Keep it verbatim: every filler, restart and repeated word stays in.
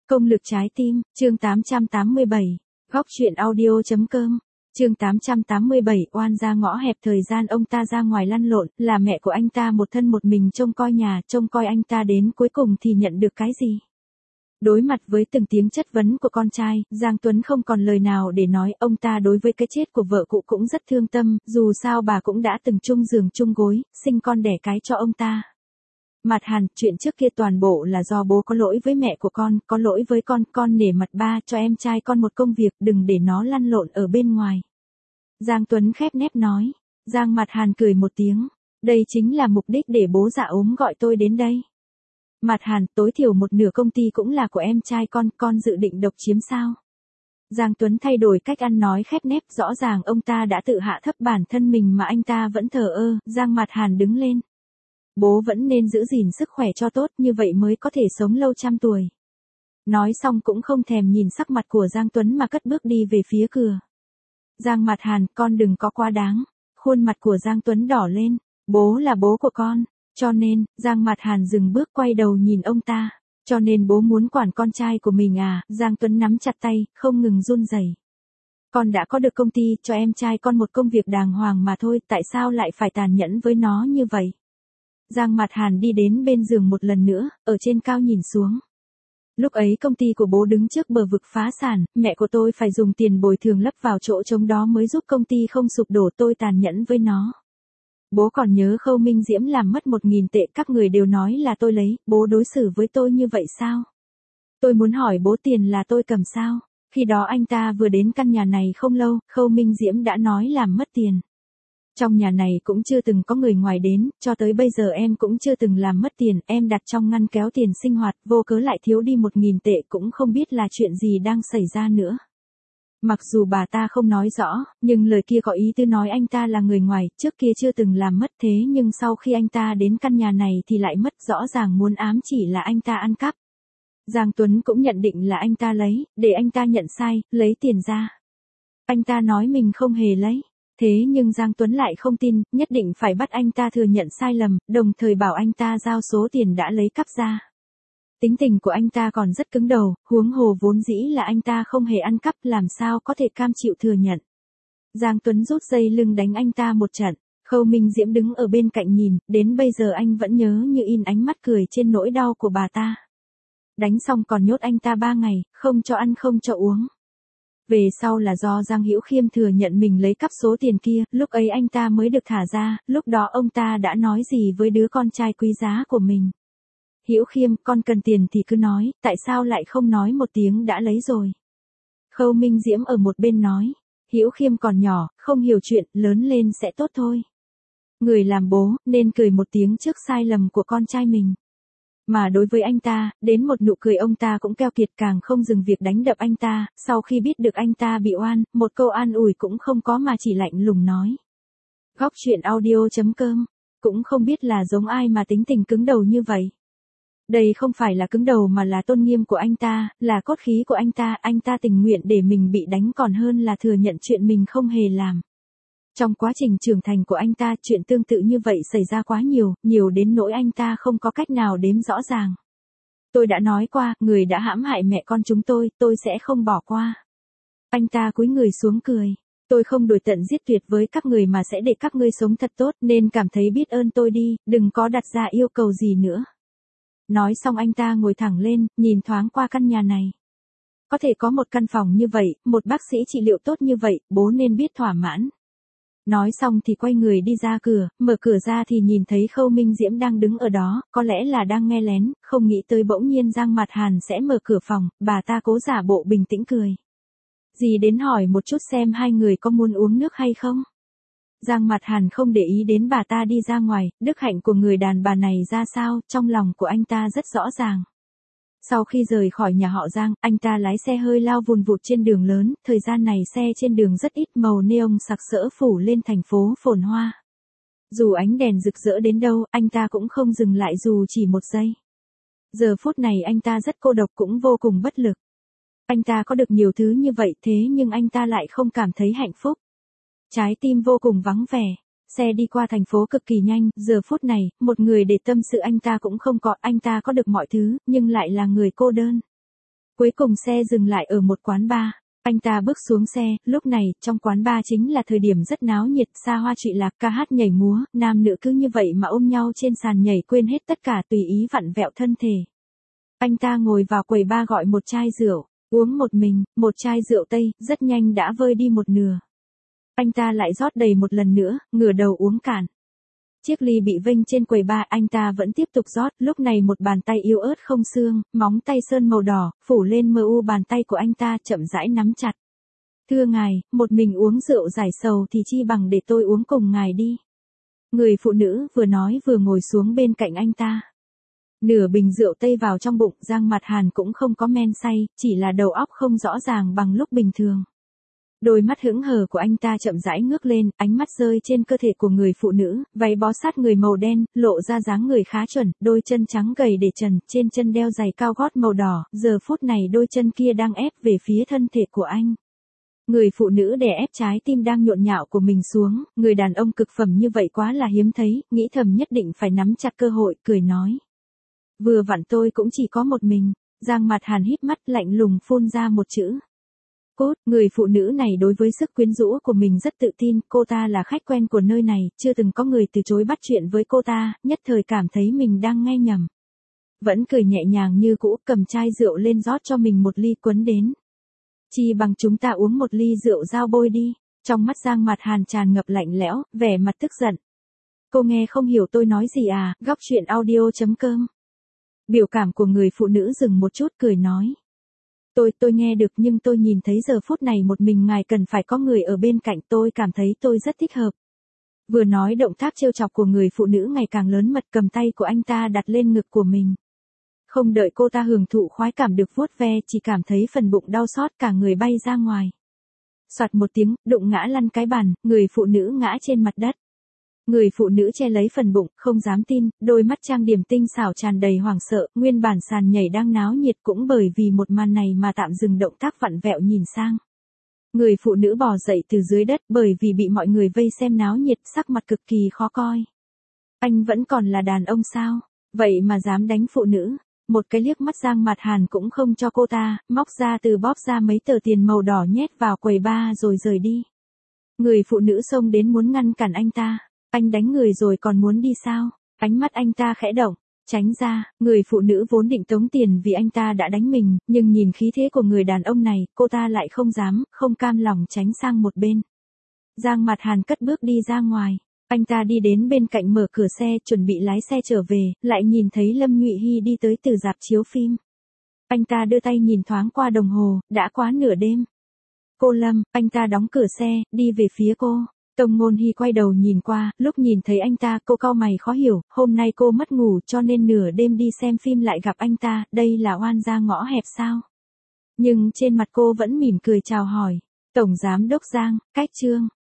Công lực trái tim, chương tám trăm tám mươi bảy, góc truyện audio.com, chương tám trăm tám mươi bảy, oan ra ngõ hẹp. Thời gian ông ta ra ngoài lăn lộn, là mẹ của anh ta một thân một mình trông coi nhà, trông coi anh ta đến cuối cùng thì nhận được cái gì? Đối mặt với từng tiếng chất vấn của con trai, Giang Tuấn không còn lời nào để nói. Ông ta đối với cái chết của vợ cũ cũng rất thương tâm, dù sao bà cũng đã từng chung giường chung gối, sinh con đẻ cái cho ông ta. Mặt Hàn, chuyện trước kia toàn bộ là do bố có lỗi với mẹ của con, có lỗi với con, con nể mặt ba, cho em trai con một công việc, đừng để nó lăn lộn ở bên ngoài. Giang Tuấn khép nép nói. Giang Mặt Hàn cười một tiếng, đây chính là mục đích để bố dạ ốm gọi tôi đến đây. Mặt Hàn, tối thiểu một nửa công ty cũng là của em trai con, con dự định độc chiếm sao? Giang Tuấn thay đổi cách ăn nói khép nép, rõ ràng ông ta đã tự hạ thấp bản thân mình mà anh ta vẫn thờ ơ. Giang Mặt Hàn đứng lên. Bố vẫn nên giữ gìn sức khỏe cho tốt, như vậy mới có thể sống lâu trăm tuổi. Nói xong cũng không thèm nhìn sắc mặt của Giang Tuấn mà cất bước đi về phía cửa. Giang Mặt Hàn, con đừng có quá đáng. Khuôn mặt của Giang Tuấn đỏ lên. Bố là bố của con. Cho nên, Giang Mặt Hàn dừng bước quay đầu nhìn ông ta. Cho nên bố muốn quản con trai của mình à? Giang Tuấn nắm chặt tay, không ngừng run rẩy. Con đã có được công ty, cho em trai con một công việc đàng hoàng mà thôi, tại sao lại phải tàn nhẫn với nó như vậy? Giang Mặt Hàn đi đến bên giường một lần nữa, ở trên cao nhìn xuống. Lúc ấy công ty của bố đứng trước bờ vực phá sản, mẹ của tôi phải dùng tiền bồi thường lấp vào chỗ trống đó mới giúp công ty không sụp đổ, tôi tàn nhẫn với nó. Bố còn nhớ Khâu Minh Diễm làm mất một nghìn tệ, các người đều nói là tôi lấy, bố đối xử với tôi như vậy sao? Tôi muốn hỏi bố, tiền là tôi cầm sao? Khi đó anh ta vừa đến căn nhà này không lâu, Khâu Minh Diễm đã nói làm mất tiền. Trong nhà này cũng chưa từng có người ngoài đến, cho tới bây giờ em cũng chưa từng làm mất tiền, em đặt trong ngăn kéo tiền sinh hoạt, vô cớ lại thiếu đi một nghìn tệ, cũng không biết là chuyện gì đang xảy ra nữa. Mặc dù bà ta không nói rõ, nhưng lời kia có ý tứ nói anh ta là người ngoài, trước kia chưa từng làm mất, thế nhưng sau khi anh ta đến căn nhà này thì lại mất, rõ ràng muốn ám chỉ là anh ta ăn cắp. Giang Tuấn cũng nhận định là anh ta lấy, để anh ta nhận sai, lấy tiền ra. Anh ta nói mình không hề lấy. Thế nhưng Giang Tuấn lại không tin, nhất định phải bắt anh ta thừa nhận sai lầm, đồng thời bảo anh ta giao số tiền đã lấy cắp ra. Tính tình của anh ta còn rất cứng đầu, huống hồ vốn dĩ là anh ta không hề ăn cắp, làm sao có thể cam chịu thừa nhận. Giang Tuấn rút dây lưng đánh anh ta một trận. Khâu Minh Diễm đứng ở bên cạnh nhìn, đến bây giờ anh vẫn nhớ như in ánh mắt cười trên nỗi đau của bà ta. Đánh xong còn nhốt anh ta ba ngày, không cho ăn không cho uống. Về sau là do Giang Hữu Khiêm thừa nhận mình lấy cắp số tiền kia, lúc ấy anh ta mới được thả ra, lúc đó ông ta đã nói gì với đứa con trai quý giá của mình. Hữu Khiêm, con cần tiền thì cứ nói, tại sao lại không nói một tiếng đã lấy rồi. Khâu Minh Diễm ở một bên nói, Hữu Khiêm còn nhỏ, không hiểu chuyện, lớn lên sẽ tốt thôi. Người làm bố, nên cười một tiếng trước sai lầm của con trai mình. Mà đối với anh ta, đến một nụ cười ông ta cũng keo kiệt, càng không dừng việc đánh đập anh ta, sau khi biết được anh ta bị oan, một câu an ủi cũng không có mà chỉ lạnh lùng nói. Góc truyện audio.com, cũng không biết là giống ai mà tính tình cứng đầu như vậy. Đây không phải là cứng đầu mà là tôn nghiêm của anh ta, là cốt khí của anh ta, anh ta tình nguyện để mình bị đánh còn hơn là thừa nhận chuyện mình không hề làm. Trong quá trình trưởng thành của anh ta, chuyện tương tự như vậy xảy ra quá nhiều, nhiều đến nỗi anh ta không có cách nào đếm rõ ràng. Tôi đã nói qua, người đã hãm hại mẹ con chúng tôi, tôi sẽ không bỏ qua. Anh ta cúi người xuống cười. Tôi không đuổi tận giết tuyệt với các người mà sẽ để các ngươi sống thật tốt, nên cảm thấy biết ơn tôi đi, đừng có đặt ra yêu cầu gì nữa. Nói xong anh ta ngồi thẳng lên, nhìn thoáng qua căn nhà này. Có thể có một căn phòng như vậy, một bác sĩ trị liệu tốt như vậy, bố nên biết thỏa mãn. Nói xong thì quay người đi ra cửa, mở cửa ra thì nhìn thấy Khâu Minh Diễm đang đứng ở đó, có lẽ là đang nghe lén, không nghĩ tới bỗng nhiên Giang Mặt Hàn sẽ mở cửa phòng, bà ta cố giả bộ bình tĩnh cười. Dì đến hỏi một chút xem hai người có muốn uống nước hay không? Giang Mặt Hàn không để ý đến bà ta đi ra ngoài, đức hạnh của người đàn bà này ra sao, trong lòng của anh ta rất rõ ràng. Sau khi rời khỏi nhà họ Giang, anh ta lái xe hơi lao vùn vụt trên đường lớn, thời gian này xe trên đường rất ít, màu neon sặc sỡ phủ lên thành phố phồn hoa. Dù ánh đèn rực rỡ đến đâu, anh ta cũng không dừng lại dù chỉ một giây. Giờ phút này anh ta rất cô độc cũng vô cùng bất lực. Anh ta có được nhiều thứ như vậy thế nhưng anh ta lại không cảm thấy hạnh phúc. Trái tim vô cùng vắng vẻ. Xe đi qua thành phố cực kỳ nhanh, giờ phút này, một người để tâm sự anh ta cũng không có, anh ta có được mọi thứ, nhưng lại là người cô đơn. Cuối cùng xe dừng lại ở một quán bar. Anh ta bước xuống xe, lúc này, trong quán bar chính là thời điểm rất náo nhiệt, xa hoa trụy lạc, ca hát nhảy múa, nam nữ cứ như vậy mà ôm nhau trên sàn nhảy quên hết tất cả tùy ý vặn vẹo thân thể. Anh ta ngồi vào quầy bar gọi một chai rượu, uống một mình, một chai rượu Tây, rất nhanh đã vơi đi một nửa. Anh ta lại rót đầy một lần nữa, ngửa đầu uống cạn. Chiếc ly bị vênh trên quầy bar, anh ta vẫn tiếp tục rót, lúc này một bàn tay yếu ớt không xương, móng tay sơn màu đỏ, phủ lên mờ u bàn tay của anh ta chậm rãi nắm chặt. Thưa ngài, một mình uống rượu giải sầu thì chi bằng để tôi uống cùng ngài đi. Người phụ nữ vừa nói vừa ngồi xuống bên cạnh anh ta. Nửa bình rượu Tây vào trong bụng, Giang Mạt Hàn cũng không có men say, chỉ là đầu óc không rõ ràng bằng lúc bình thường. Đôi mắt hững hờ của anh ta chậm rãi ngước lên, ánh mắt rơi trên cơ thể của người phụ nữ, váy bó sát người màu đen, lộ ra dáng người khá chuẩn, đôi chân trắng gầy để trần, trên chân đeo giày cao gót màu đỏ, giờ phút này đôi chân kia đang ép về phía thân thể của anh. Người phụ nữ đè ép trái tim đang nhộn nhạo của mình xuống, người đàn ông cực phẩm như vậy quá là hiếm thấy, nghĩ thầm nhất định phải nắm chặt cơ hội, cười nói. Vừa vặn tôi cũng chỉ có một mình. Giang Mạt Hàn híp mắt lạnh lùng phun ra một chữ. Cốt, người phụ nữ này đối với sức quyến rũ của mình rất tự tin, cô ta là khách quen của nơi này, chưa từng có người từ chối bắt chuyện với cô ta, nhất thời cảm thấy mình đang nghe nhầm. Vẫn cười nhẹ nhàng như cũ, cầm chai rượu lên rót cho mình một ly quấn đến. Chi bằng chúng ta uống một ly rượu giao bôi đi. Trong mắt Giang Mạt Hàn tràn ngập lạnh lẽo, vẻ mặt tức giận. Cô nghe không hiểu tôi nói gì à, góc chuyện audio chấm com. Biểu cảm của người phụ nữ dừng một chút cười nói. Tôi, tôi nghe được nhưng tôi nhìn thấy giờ phút này một mình ngài cần phải có người ở bên cạnh, tôi cảm thấy tôi rất thích hợp. Vừa nói động tác trêu chọc của người phụ nữ ngày càng lớn mật, cầm tay của anh ta đặt lên ngực của mình. Không đợi cô ta hưởng thụ khoái cảm được vuốt ve, chỉ cảm thấy phần bụng đau xót, cả người bay ra ngoài. Soạt một tiếng, đụng ngã lăn cái bàn, người phụ nữ ngã trên mặt đất. Người phụ nữ che lấy phần bụng, không dám tin, đôi mắt trang điểm tinh xảo tràn đầy hoảng sợ, nguyên bản sàn nhảy đang náo nhiệt cũng bởi vì một màn này mà tạm dừng động tác vặn vẹo nhìn sang. Người phụ nữ bò dậy từ dưới đất bởi vì bị mọi người vây xem náo nhiệt, sắc mặt cực kỳ khó coi. Anh vẫn còn là đàn ông sao? Vậy mà dám đánh phụ nữ. Một cái liếc mắt Giang Mạt Hàn cũng không cho cô ta, móc ra từ bóp ra mấy tờ tiền màu đỏ nhét vào quầy bar rồi rời đi. Người phụ nữ xông đến muốn ngăn cản anh ta. Anh đánh người rồi còn muốn đi sao? Ánh mắt anh ta khẽ động, tránh ra, người phụ nữ vốn định tống tiền vì anh ta đã đánh mình, nhưng nhìn khí thế của người đàn ông này, cô ta lại không dám, không cam lòng tránh sang một bên. Giang Mạt Hàn cất bước đi ra ngoài, anh ta đi đến bên cạnh mở cửa xe chuẩn bị lái xe trở về, lại nhìn thấy Lâm Nhụy Hy đi tới từ rạp chiếu phim. Anh ta đưa tay nhìn thoáng qua đồng hồ, đã quá nửa đêm. Cô Lâm, anh ta đóng cửa xe, đi về phía cô. Tông Ngôn Hy quay đầu nhìn qua, lúc nhìn thấy anh ta cô cau mày khó hiểu, hôm nay cô mất ngủ cho nên nửa đêm đi xem phim lại gặp anh ta, đây là oan gia ngõ hẹp sao? Nhưng trên mặt cô vẫn mỉm cười chào hỏi. Tổng Giám Đốc Giang, cách Trương.